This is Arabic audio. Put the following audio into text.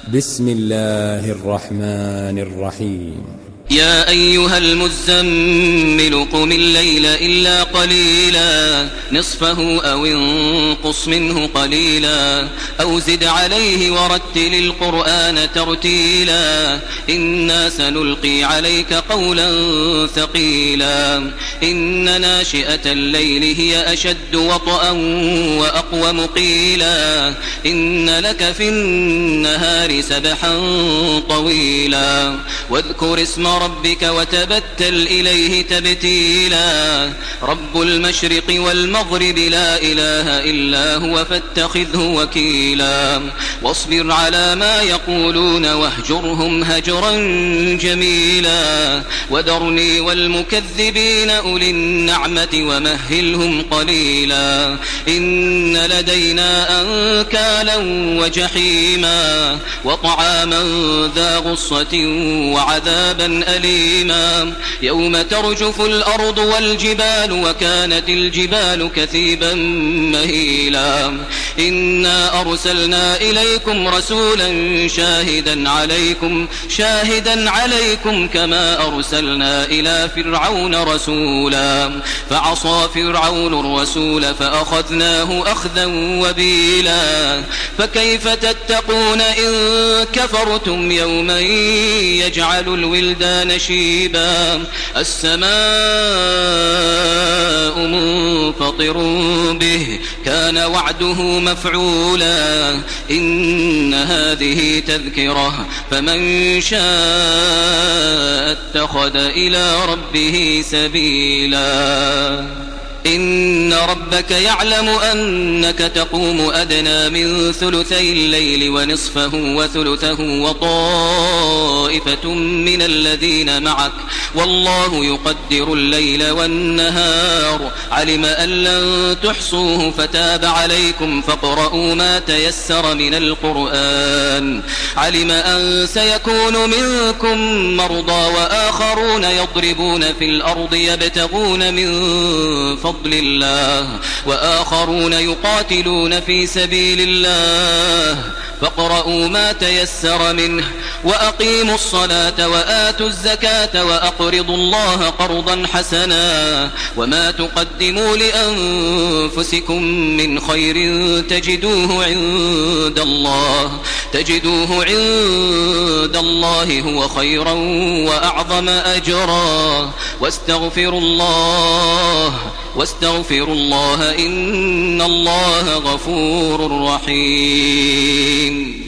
بسم الله الرحمن الرحيم. يا أيها المزمل قم الليل إلا قليلا نصفه أو انقص منه قليلا أو زد عليه ورتل القرآن ترتيلا إنا سنلقي عليك قولا ثقيلا إن ناشئة الليل هي أشد وطئا وأقوم قيلا إن لك في النهار سبحا طويلا واذكر اسم ربك وتبتل إليه تبتيلا رب المشرق والمغرب لا إله إلا هو فاتخذه وكيلا واصبر على ما يقولون واهجرهم هجرا جميلا وذرني والمكذبين أولي النعمة ومهلهم قليلا إن لدينا أنكالا وجحيما وطعاما ذا غصة وعذابا أليما يوم ترجف الأرض والجبال وكانت الجبال كثيبا مهيلا إنا أرسلنا إليكم رسولا شاهدا عليكم كما أرسلنا إلى فرعون رسولا فعصى فرعون الرسول فأخذناه أخذا وبيلا فكيف تتقون إن كفرتم يوما يجعل الولدان شيبا السماء منفطر به كان وعده مفعولا إن هذه تذكرة فمن شاء اتخذ إلى ربه سبيلا إن ربك يعلم أنك تقوم أدنى من ثلثي الليل ونصفه وثلثه وطائفة من الذين معك والله يقدر الليل والنهار علم أن لن تحصوه فتاب عليكم فاقرؤوا ما تيسر من القرآن علم أن سيكون منكم مرضى وآخرون يضربون في الأرض يبتغون من فضل الله وآخرون يقاتلون في سبيل الله فاقرؤوا ما تيسر منه وأقيموا الصلاة وآتوا الزكاة وأقرضوا الله قرضا حسنا وما تقدموا لأنفسكم من خير تجدوه عند الله هو خيرا وأعظم أجرا واستغفروا الله إن الله غفور رحيم.